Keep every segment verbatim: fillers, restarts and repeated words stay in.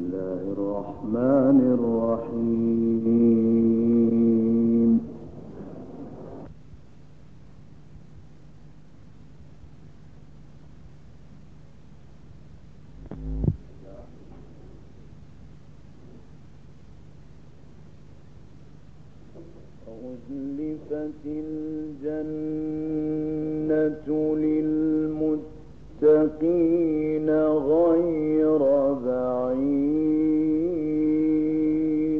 الله الرحمن الرحيم. وأزلفت الجنة للمتقين غير بعيد.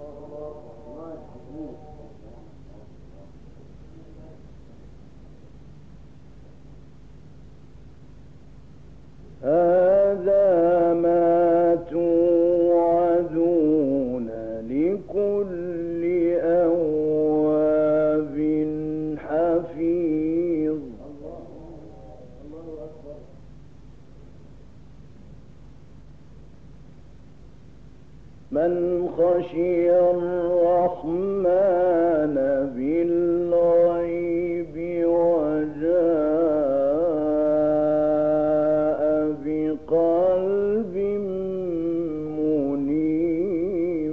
هذا ما توعدون لكل أواب حفيظ. من خشي الرحمن بالغيب وجاء بقلب منيب.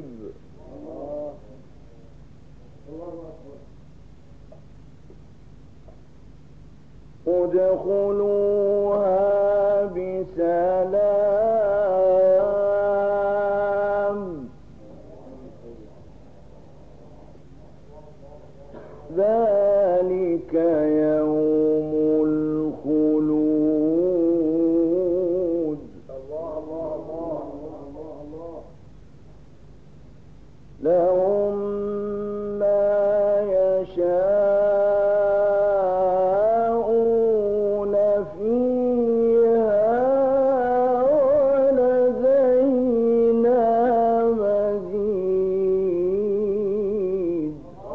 ادخلوها بسلام ذلك يوم الخلود. لهم ما يشاءون فيها ولدينا مزيد.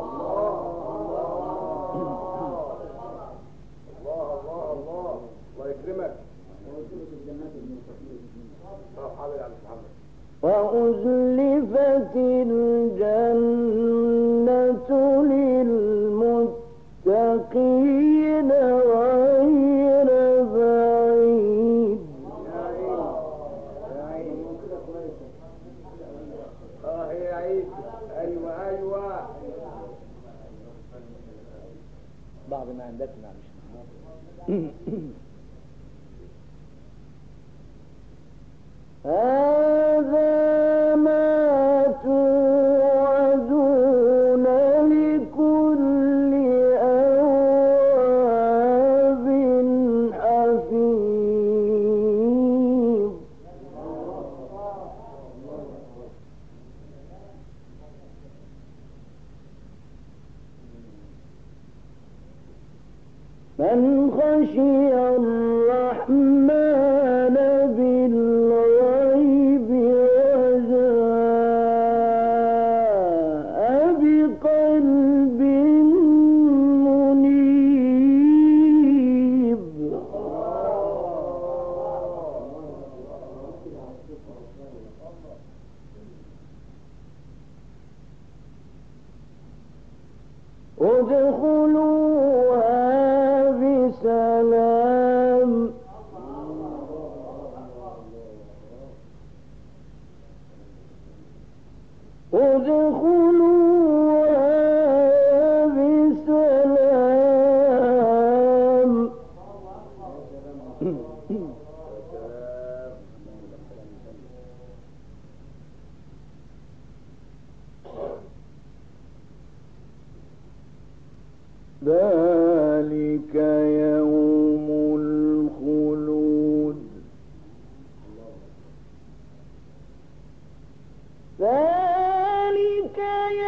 وأزلفت الجنة للمتقين غير بعيد. بعض ما عندك معلش. هذا ما توعدون لكل أواب حفيظ. من خشي الرحمن بالغيب وجاء بقلب منيب. ادخلوها بسلام ادخلوها بسلام ذلك يوم الخلود. ذلك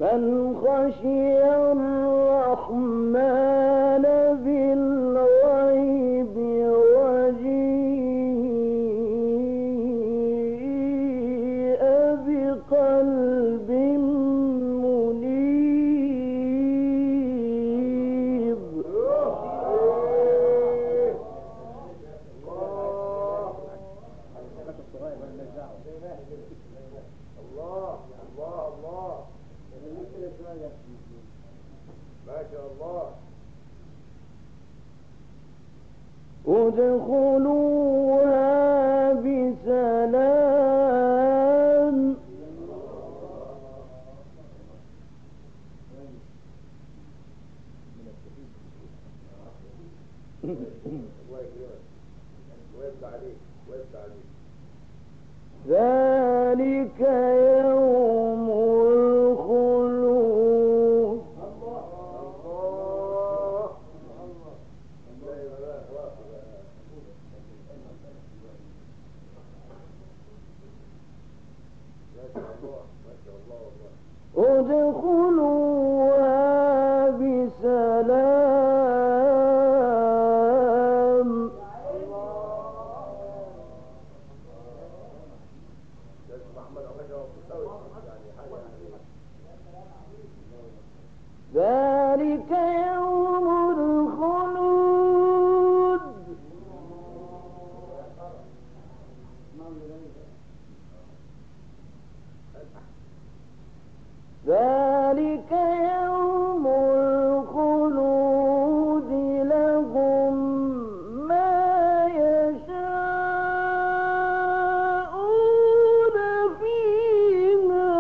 من خشي الرحمن بالغيب وجيء بقلب منيب. الله الله الله ما شاء الله. ادخلوها بسلام الله يكرمك ويفتح عليك ويفتح عليك. ذلك يوم الخلود. الله ادخلوها بسلام ذلك يوم الخلود. ذلك يوم الخلود لهم ما يشاءون فيها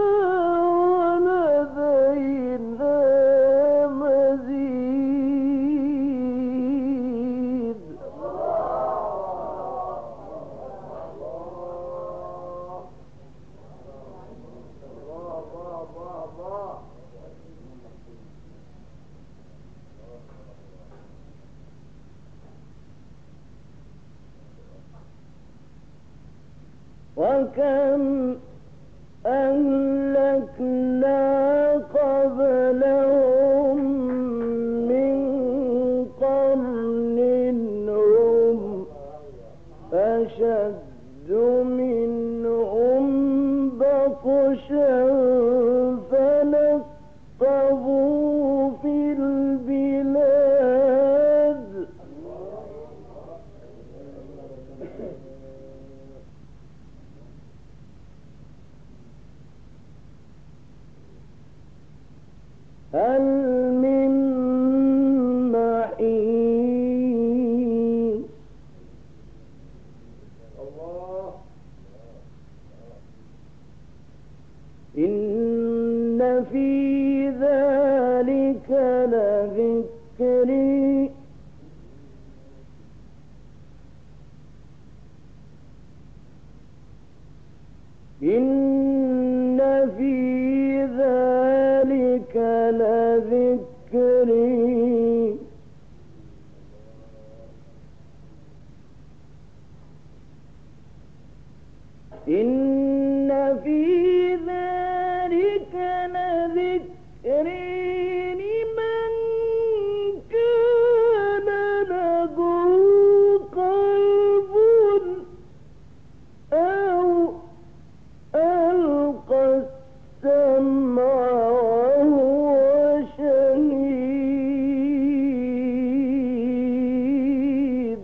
ولدينا مزيد. وكم أهلكنا قبلهم من قرن هم أشد منهم بطشا فنقبوا في البلاد. هل من محيص. الله إن في ذلك لذكر إن في ذلك لذكر إن في ذلك لذكر لمن كان له قلب أو ألقى السمع وهو شهيد.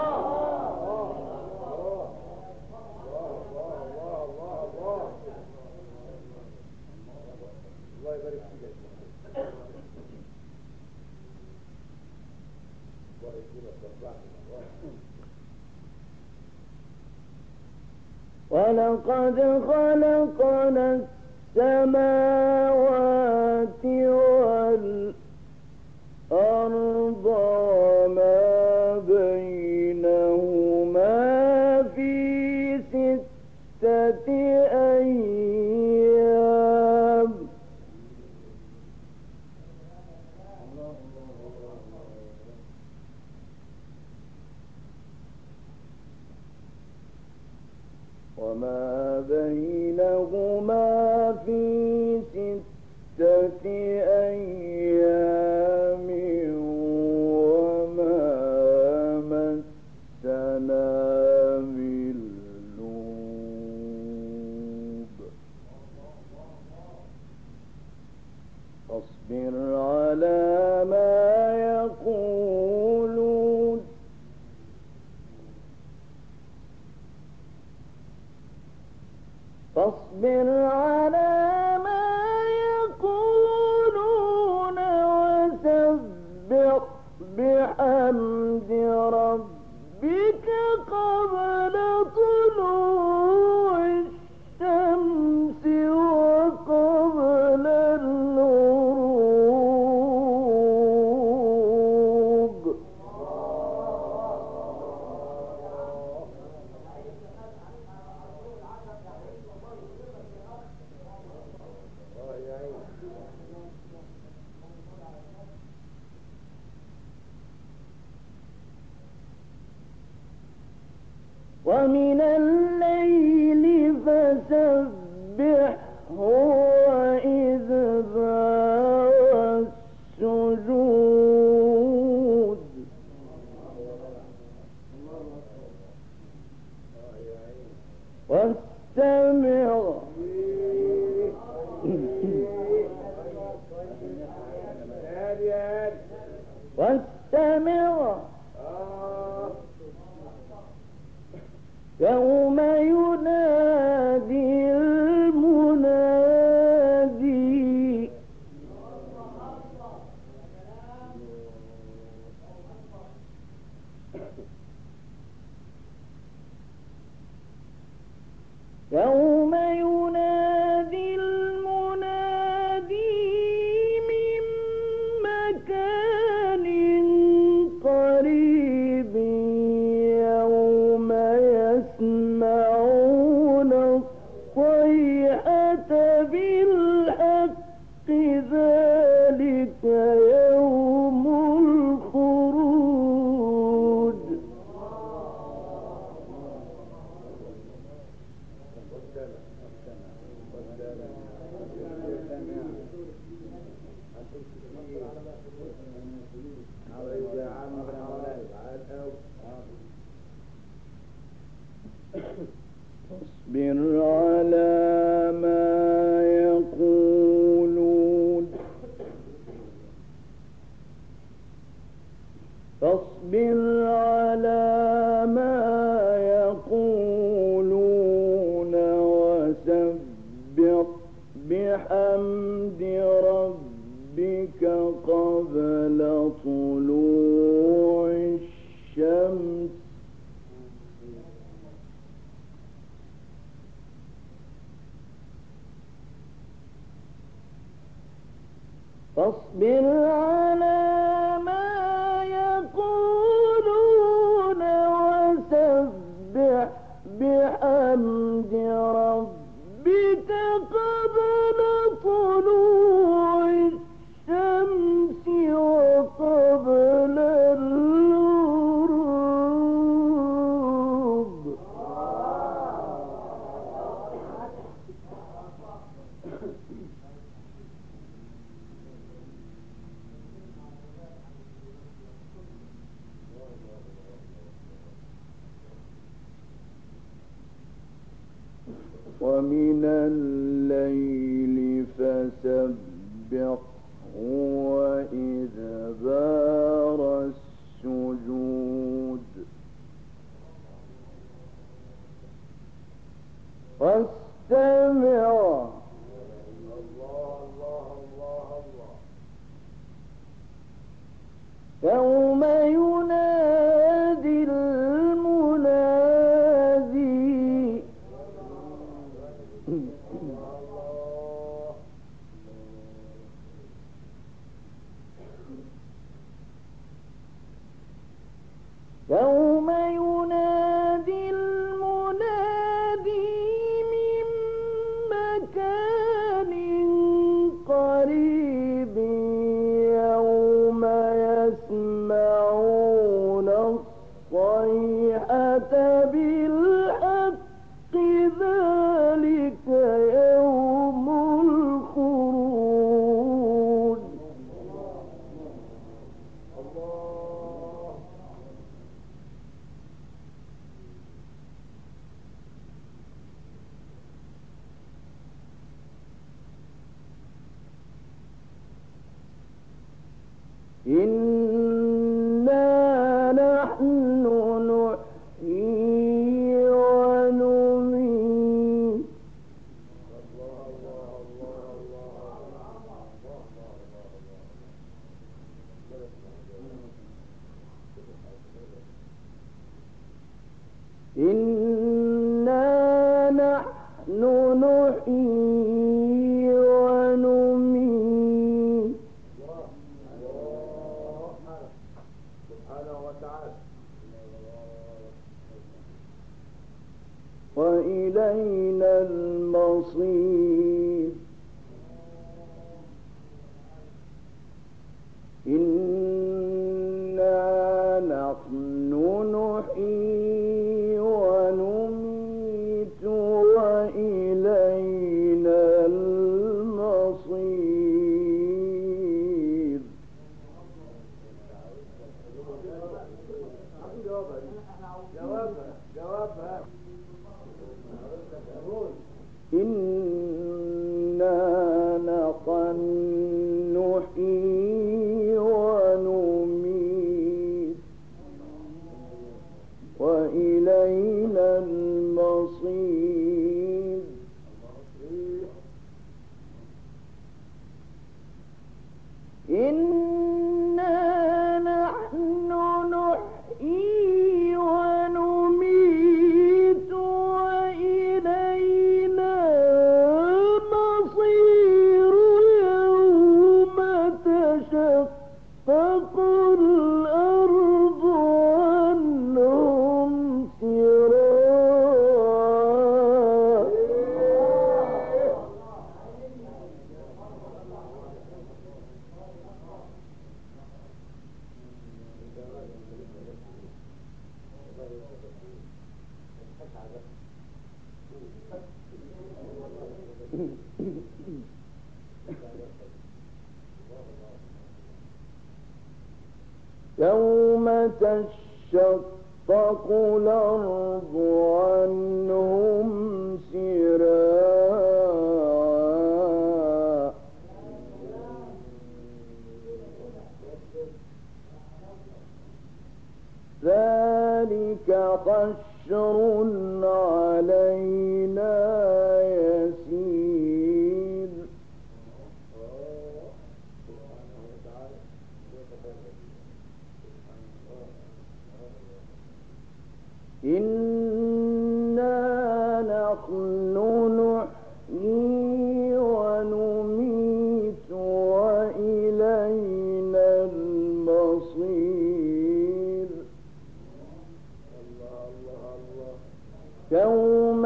الله يبارك فيك. الله يكرمك ولقد خلقنا السماوات والأرض وما بينهما في ستة أيام. وما بينهما في ستة أيام وما مسنا من لغوب فاصبر على ما يقولون فاصبر على ما يقولون وسبح بحمد ربك قبل طلوع الشمس وقبل الغروب ومن الليل فسبحه وإدبار السجود واستمع واستمع يوم ينادي المنادي يوم ينادي المنادي من مكان قريب يوم يسمعون الصيحة بالحق ذلك يوم الخروج فاصبر على ما يقولون فاصبر على ما يقولون وسبح بحمد ربك قبل طلوع الشمس فاصبر على ما يقولون وسبح بحمد ربك قبل طلوع الشمس وقبل الغروب ومن الليل فسبحه وإدبار السجود واستمع يوم ينادي المنادي يوم ينادي المنادي من مكان قريب يوم يسمع إنا نحن نحيي ونميت وإلينا المصير. جوابها جوابها إنا نحن نحيي ونميت وإلينا المصير. إنا نحن نحيي ونميت وإلينا المصير. يوم تشقق الأرض عنهم سراعا. يوم تشقق الأرض عنهم سراعا. ذلك حشر علينا يسير. إنا نحن نحيي ونميت وإلينا المصير. يوم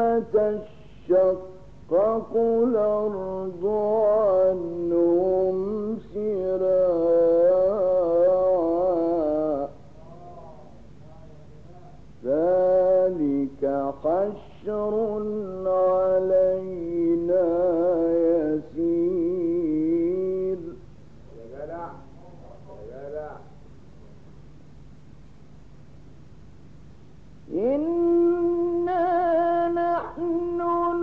تشقق الأرض عنهم سراعا. ذلك حشر علينا يسير. يا جدع يا جدع. إنا نحن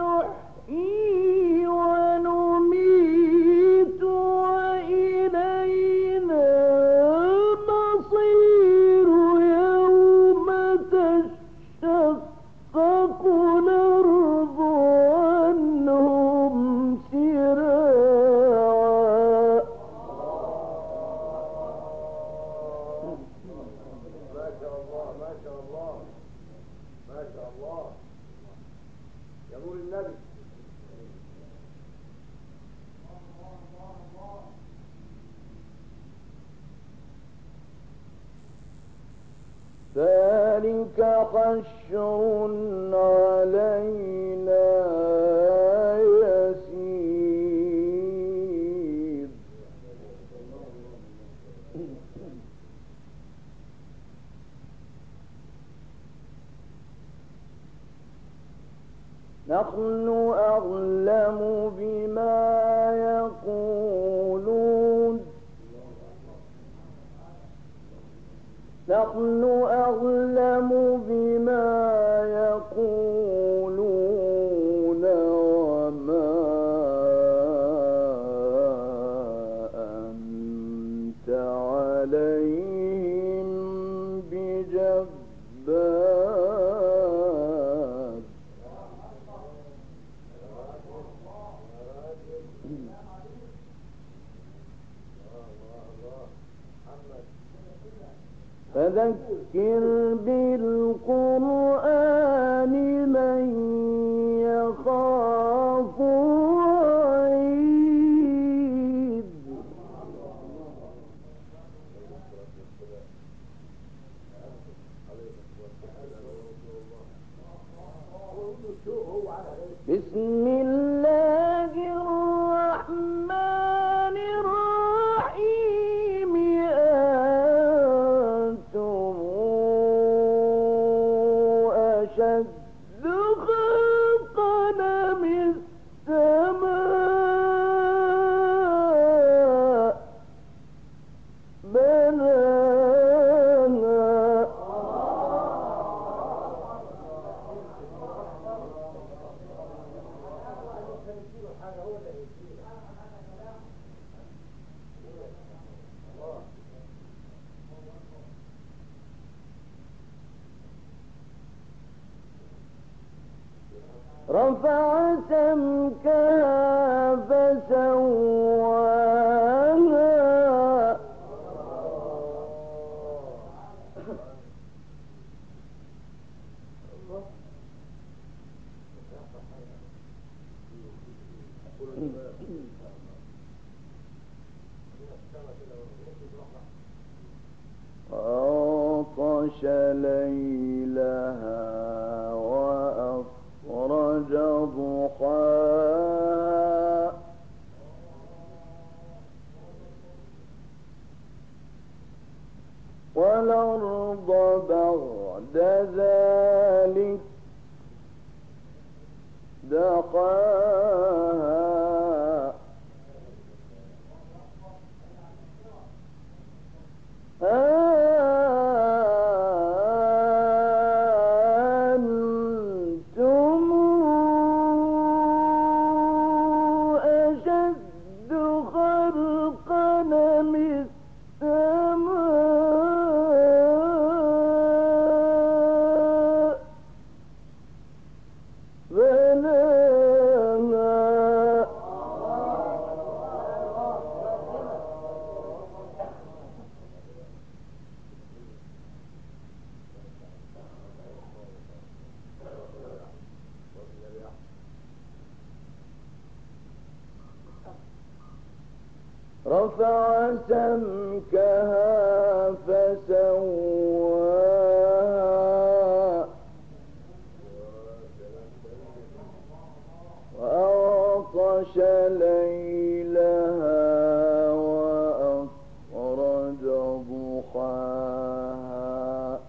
نحيي ونميت وإلينا المصير. يوم تشقق الأرض عنهم سراعا. ما شاء الله ما شاء الله ما شاء الله يا نور النبي. ذلك حشر علينا يسير. نحن أعلم بما يقولون. نحن أعلم بما يقولون وما أنت عليهم بجبار. فذكر بالقرآن من يخاف وعيد. بسم الله الرحمن الرحيم. رفع سمكها فسواها وأغطش ليلها وأخرج ضحاها والأرض بعد ذلك دحاها أأنتم أشد خلقا أم السماء بناها رفع سمكها فسواها وأغطش ليلها وأخرج ضحاها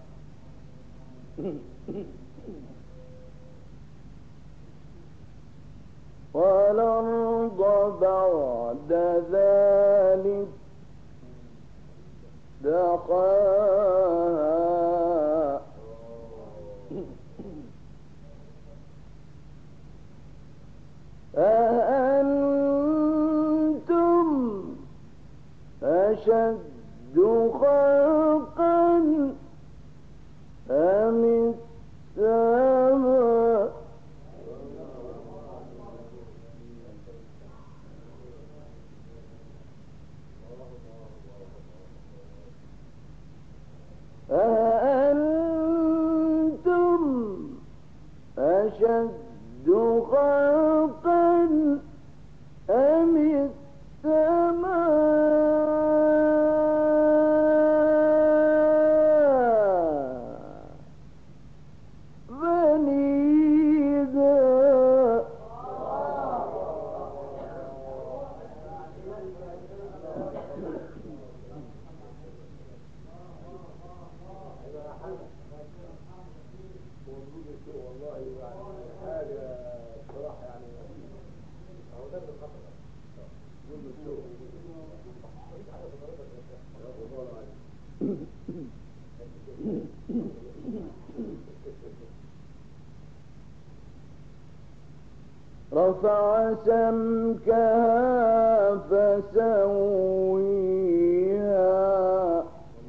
والأرض بعد ذلك دحاها أأنتم أشد خلقا أم السماء أأنتم أشد خلقا أم السماء بنيها والله يعني حاجة بصراحة يعني هو ده اللي خطر كل الشغل رفع سمكها فسويها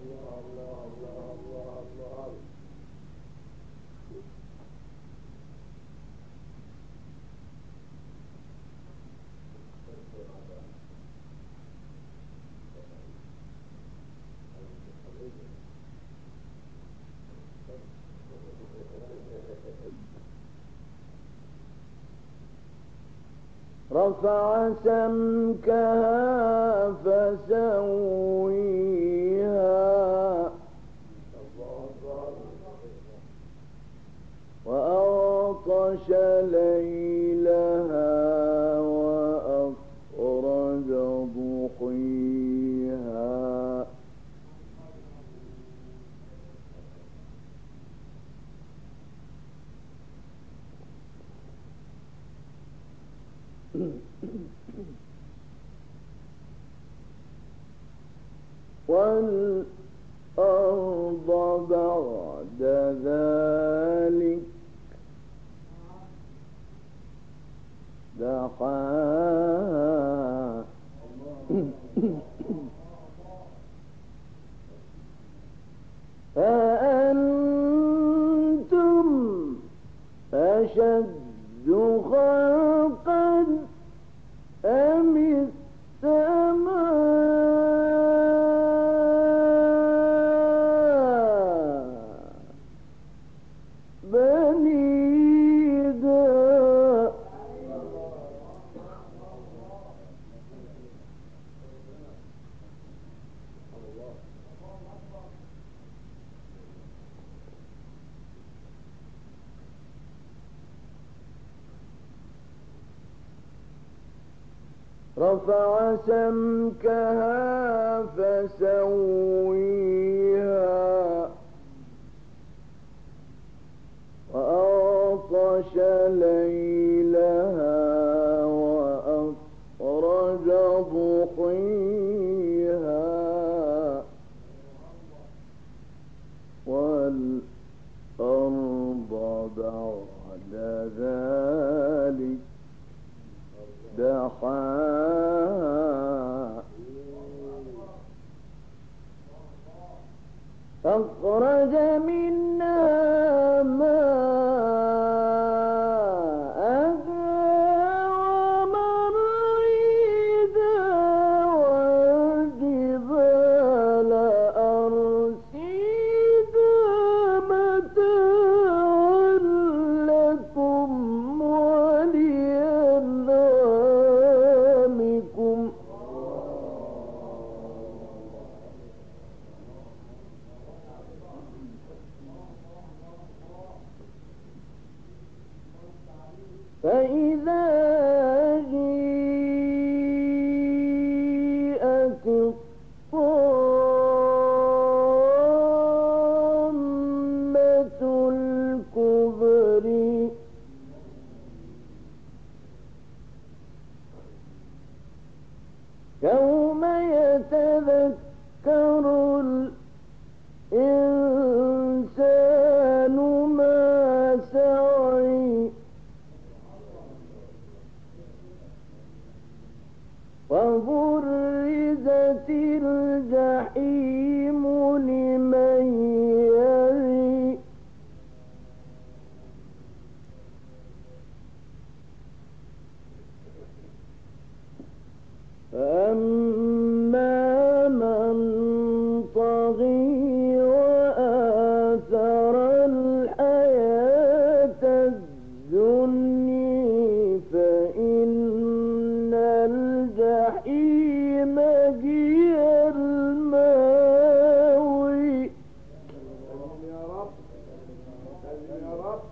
رفع سمكها فسويها وأغطش ليلها وأخرج ضحيها والأرض بعد ذلك دحاها أأنتم أشد رفع سمكها فسويها وأغطش ليلها وأخرج ضحيها والأرض بعد ذلك دحاها أخرج منها ماءها ومرعيها والجبال أرسيها متاعا لكم ولأنعامكم فإذا جيءت الطامة الكبرى يوم يتذكر الإنسان ما سعى وبرزت الجحيم لمن يرى فأما من طغى وآثر الحياة الدنيا فإن الجحيم هي المأوى يا رب يا رب.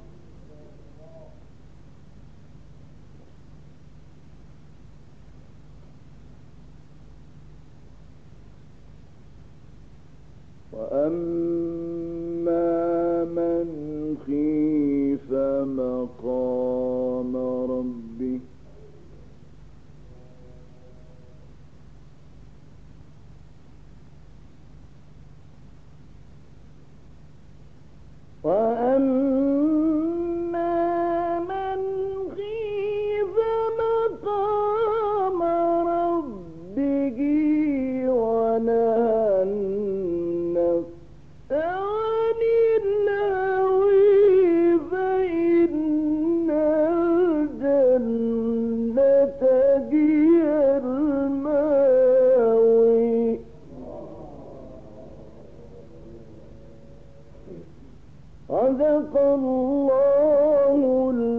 وأما من خيف مقام ربه وأما من خيف مقام ربه ونهى النفس عن الهوى فإن الجنة هي المأوى صدق الله